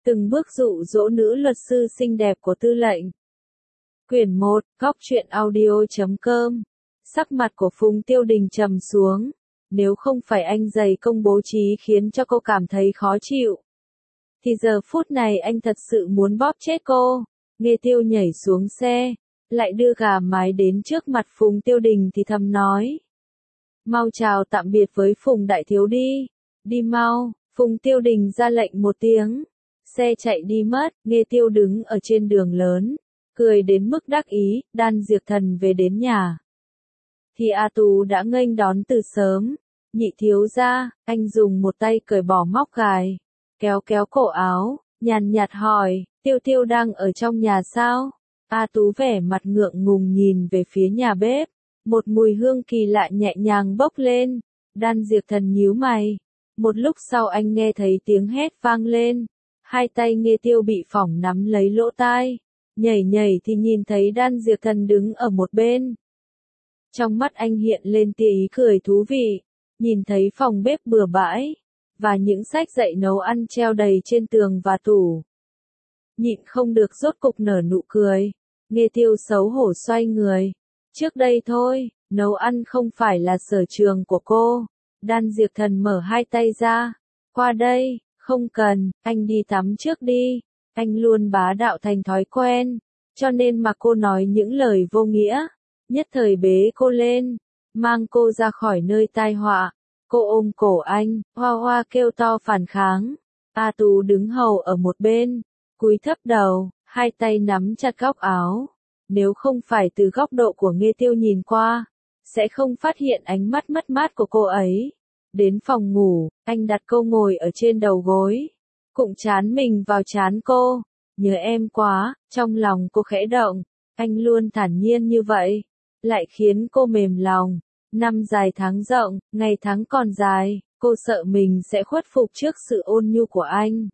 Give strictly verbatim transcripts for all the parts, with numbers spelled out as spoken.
Từng bước dụ dỗ nữ luật sư xinh đẹp của Tư lệnh. Quyển một, góc truyện audio chấm com. Sắc mặt của Phùng Tiêu Đình trầm xuống. Nếu không phải anh dày công bố trí khiến cho cô cảm thấy khó chịu, thì giờ phút này anh thật sự muốn bóp chết cô. Nghe Tiêu nhảy xuống xe, lại đưa gà mái đến trước mặt Phùng Tiêu Đình thì thầm nói. Mau chào tạm biệt với Phùng đại thiếu đi. Đi mau. Phùng Tiêu Đình ra lệnh một tiếng. Xe chạy đi mất, Nghe Tiêu đứng ở trên đường lớn, cười đến mức đắc ý. Đan Diệp Thần về đến nhà thì A Tú đã nghênh đón từ sớm. Nhị thiếu gia, anh dùng một tay cởi bỏ móc gài, kéo kéo cổ áo, nhàn nhạt hỏi, Tiêu Tiêu đang ở trong nhà sao? A Tú vẻ mặt ngượng ngùng nhìn về phía nhà bếp, một mùi hương kỳ lạ nhẹ nhàng bốc lên. Đan Diệp Thần nhíu mày. Một lúc sau anh nghe thấy tiếng hét vang lên, hai tay Nghe Tiêu bị phỏng nắm lấy lỗ tai, nhảy nhảy thì nhìn thấy Đan Diệp Thần đứng ở một bên. Trong mắt anh hiện lên tia ý cười thú vị, nhìn thấy phòng bếp bừa bãi, và những sách dạy nấu ăn treo đầy trên tường và tủ. Nhịn không được rốt cục nở nụ cười. Nghe Tiêu xấu hổ xoay người. Trước đây thôi, nấu ăn không phải là sở trường của cô. Đan Diệp Thần mở hai tay ra. Qua đây, không cần, anh đi tắm trước đi. Anh luôn bá đạo thành thói quen, cho nên mà cô nói những lời vô nghĩa, nhất thời bế cô lên, mang cô ra khỏi nơi tai họa. Cô ôm cổ anh, hoa hoa kêu to phản kháng. A Tú đứng hầu ở một bên, cúi thấp đầu, hai tay nắm chặt góc áo. Nếu không phải từ góc độ của Nghe Tiêu nhìn qua, sẽ không phát hiện ánh mắt mất mát của cô ấy. Đến phòng ngủ, anh đặt cô ngồi ở trên đầu gối, cụng chán mình vào chán cô. Nhớ em quá, trong lòng cô khẽ động. Anh luôn thản nhiên như vậy, lại khiến cô mềm lòng. Năm dài tháng rộng, ngày tháng còn dài, cô sợ mình sẽ khuất phục trước sự ôn nhu của anh.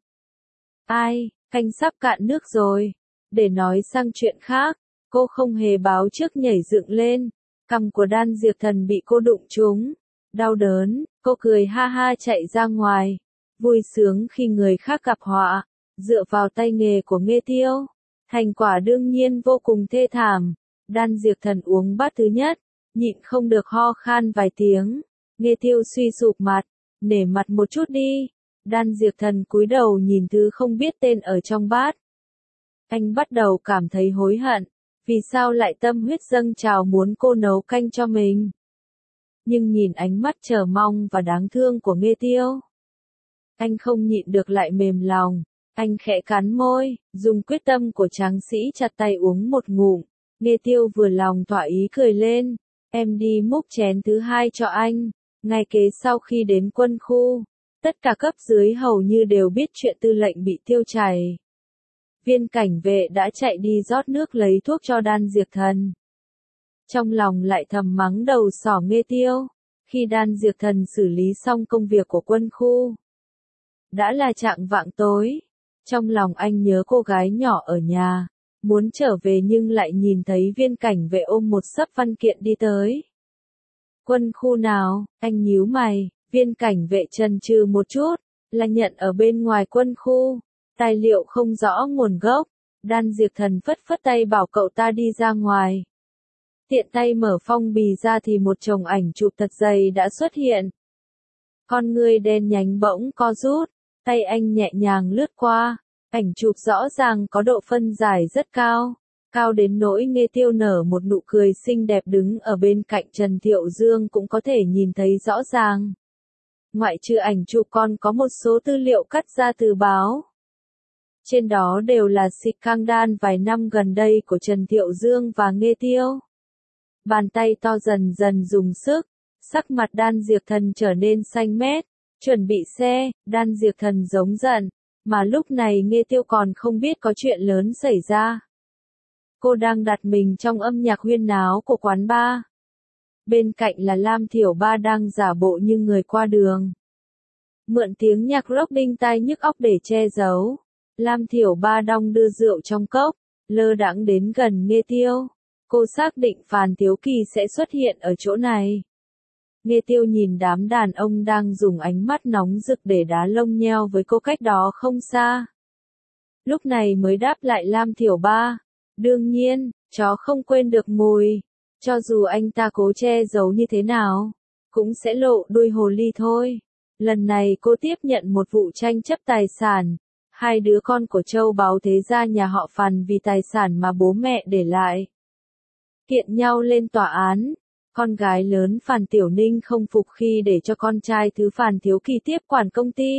Ai, canh sắp cạn nước rồi. Để nói sang chuyện khác, cô không hề báo trước nhảy dựng lên. Cằm của Đan Diệp Thần bị cô đụng trúng. Đau đớn, cô cười ha ha chạy ra ngoài. Vui sướng khi người khác gặp họa, dựa vào tay nghề của Nghe Tiêu. Thành quả đương nhiên vô cùng thê thảm. Đan Diệp Thần uống bát thứ nhất, nhịn không được ho khan vài tiếng. Nghe Tiêu suy sụp mặt, nể mặt một chút đi. Đan Diệp Thần cúi đầu nhìn thứ không biết tên ở trong bát. Anh bắt đầu cảm thấy hối hận, vì sao lại tâm huyết dâng trào muốn cô nấu canh cho mình. Nhưng nhìn ánh mắt chờ mong và đáng thương của Nghe Tiêu, anh không nhịn được lại mềm lòng. Anh khẽ cắn môi, dùng quyết tâm của tráng sĩ chặt tay uống một ngụm. Nghe Tiêu vừa lòng thỏa ý cười lên. Em đi múc chén thứ hai cho anh. Ngày kế sau khi đến quân khu, tất cả cấp dưới hầu như đều biết chuyện Tư lệnh bị tiêu chảy. Viên cảnh vệ đã chạy đi rót nước lấy thuốc cho Đan Diệp Thần. Trong lòng lại thầm mắng đầu sỏ Nghe Tiêu. Khi Đan Diệp Thần xử lý xong công việc của quân khu, đã là chạng vạng tối. Trong lòng anh nhớ cô gái nhỏ ở nhà, muốn trở về nhưng lại nhìn thấy viên cảnh vệ ôm một xấp văn kiện đi tới. Quân khu nào? Anh nhíu mày. Viên cảnh vệ chần chừ một chút, là nhận ở bên ngoài quân khu, tài liệu không rõ nguồn gốc. Đan Diệp Thần phất phất tay bảo cậu ta đi ra ngoài. Tiện tay mở phong bì ra thì một chồng ảnh chụp thật dày đã xuất hiện. Con người đen nhánh bỗng co rút, tay anh nhẹ nhàng lướt qua. Ảnh chụp rõ ràng có độ phân giải rất cao, cao đến nỗi Nghe Tiêu nở một nụ cười xinh đẹp đứng ở bên cạnh Trần Thiệu Dương cũng có thể nhìn thấy rõ ràng. Ngoại trừ ảnh chụp còn có một số tư liệu cắt ra từ báo. Trên đó đều là scandal vài năm gần đây của Trần Thiệu Dương và Nghe Tiêu. Bàn tay to dần dần dùng sức, sắc mặt Đan Diệp Thần trở nên xanh mét, chuẩn bị xe. Đan Diệp Thần giống giận. Mà lúc này Nghe Tiêu còn không biết có chuyện lớn xảy ra. Cô đang đặt mình trong âm nhạc huyên náo của quán bar. Bên cạnh là Lam Thiểu Ba đang giả bộ như người qua đường. Mượn tiếng nhạc rock đinh tai nhức óc để che giấu. Lam Thiểu Ba đong đưa rượu trong cốc, lơ đãng đến gần Nghe Tiêu. Cô xác định Phàn Thiếu Kỳ sẽ xuất hiện ở chỗ này. Nghe Tiêu nhìn đám đàn ông đang dùng ánh mắt nóng rực để đá lông nheo với cô cách đó không xa. lúc này mới đáp lại Lam Thiểu Ba. Đương nhiên, chó không quên được mùi. Cho dù anh ta cố che giấu như thế nào, cũng sẽ lộ đuôi hồ ly thôi. Lần này cô tiếp nhận một vụ tranh chấp tài sản. Hai đứa con của châu báu thế gia nhà họ Phàn vì tài sản mà bố mẹ để lại. Kiện nhau lên tòa án. Con gái lớn Phàn Tiểu Ninh không phục khi để cho con trai thứ Phàn Thiếu Kỳ tiếp quản công ty.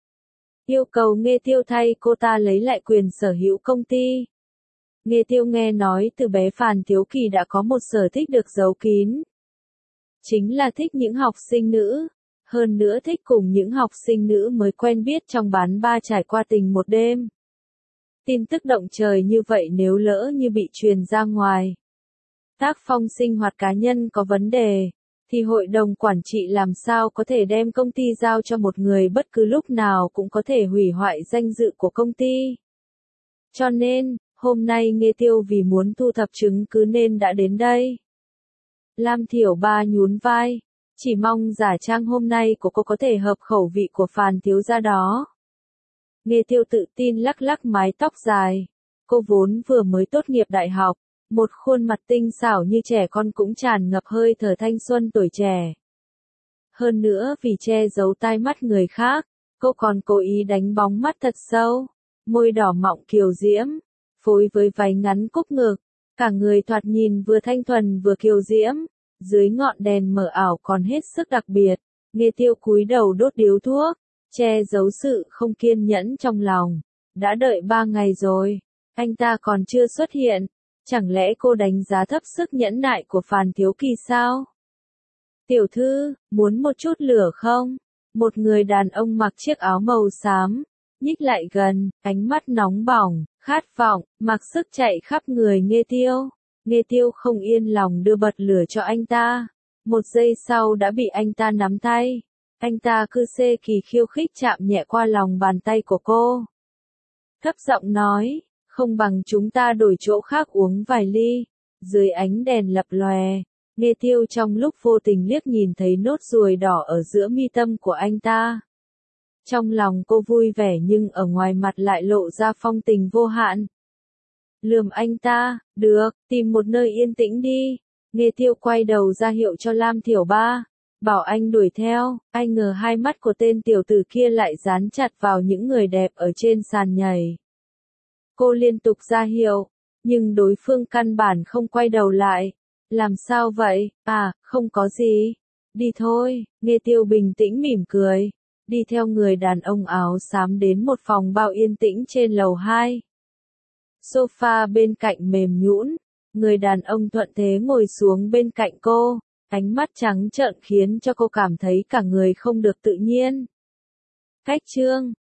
Yêu cầu Nghê Tiêu thay cô ta lấy lại quyền sở hữu công ty. Nghê Tiêu nghe nói từ bé Phàn Thiếu Kỳ đã có một sở thích được giấu kín. Chính là thích những học sinh nữ. Hơn nữa thích cùng những học sinh nữ mới quen biết trong bán ba trải qua tình một đêm. Tin tức động trời như vậy nếu lỡ như bị truyền ra ngoài, tác phong sinh hoạt cá nhân có vấn đề, thì hội đồng quản trị làm sao có thể đem công ty giao cho một người bất cứ lúc nào cũng có thể hủy hoại danh dự của công ty. Cho nên, hôm nay Nghê Tiêu vì muốn thu thập chứng cứ nên đã đến đây. Lam Thiểu Ba nhún vai. Chỉ mong giả trang hôm nay của cô có thể hợp khẩu vị của Phàn thiếu gia đó. Nghê Tiêu tự tin lắc lắc mái tóc dài. Cô vốn vừa mới tốt nghiệp đại học, một khuôn mặt tinh xảo như trẻ con cũng tràn ngập hơi thở thanh xuân tuổi trẻ. Hơn nữa vì che giấu tai mắt người khác, cô còn cố ý đánh bóng mắt thật sâu, môi đỏ mọng kiều diễm, phối với váy ngắn cúc ngực, cả người thoạt nhìn vừa thanh thuần vừa kiều diễm. Dưới ngọn đèn mờ ảo còn hết sức đặc biệt, Nghê Tiêu cúi đầu đốt điếu thuốc, che giấu sự không kiên nhẫn trong lòng. Đã đợi ba ngày rồi, anh ta còn chưa xuất hiện, chẳng lẽ cô đánh giá thấp sức nhẫn nại của Phàn Thiếu Kỳ sao? Tiểu thư, muốn một chút lửa không? Một người đàn ông mặc chiếc áo màu xám, nhích lại gần, ánh mắt nóng bỏng, khát vọng, mặc sức chạy khắp người Nghê Tiêu. Nghê Tiêu không yên lòng đưa bật lửa cho anh ta. Một giây sau đã bị anh ta nắm tay. Anh ta cứ xê kỳ khiêu khích chạm nhẹ qua lòng bàn tay của cô. Thấp giọng nói, không bằng chúng ta đổi chỗ khác uống vài ly. Dưới ánh đèn lập lòe, Nghê Tiêu trong lúc vô tình liếc nhìn thấy nốt ruồi đỏ ở giữa mi tâm của anh ta. Trong lòng cô vui vẻ nhưng ở ngoài mặt lại lộ ra phong tình vô hạn. Lườm anh ta, được, tìm một nơi yên tĩnh đi. Nghê Tiêu quay đầu ra hiệu cho Lam Thiểu Ba, bảo anh đuổi theo. Ai ngờ hai mắt của tên tiểu tử kia lại dán chặt vào những người đẹp ở trên sàn nhảy. Cô liên tục ra hiệu, nhưng đối phương căn bản không quay đầu lại. Làm sao vậy? À, không có gì. Đi thôi. Nghê Tiêu bình tĩnh mỉm cười, đi theo người đàn ông áo xám đến một phòng bao yên tĩnh trên lầu hai. Sofa bên cạnh mềm nhũn, người đàn ông thuận thế ngồi xuống bên cạnh cô, ánh mắt trắng trợn khiến cho cô cảm thấy cả người không được tự nhiên. Cách chương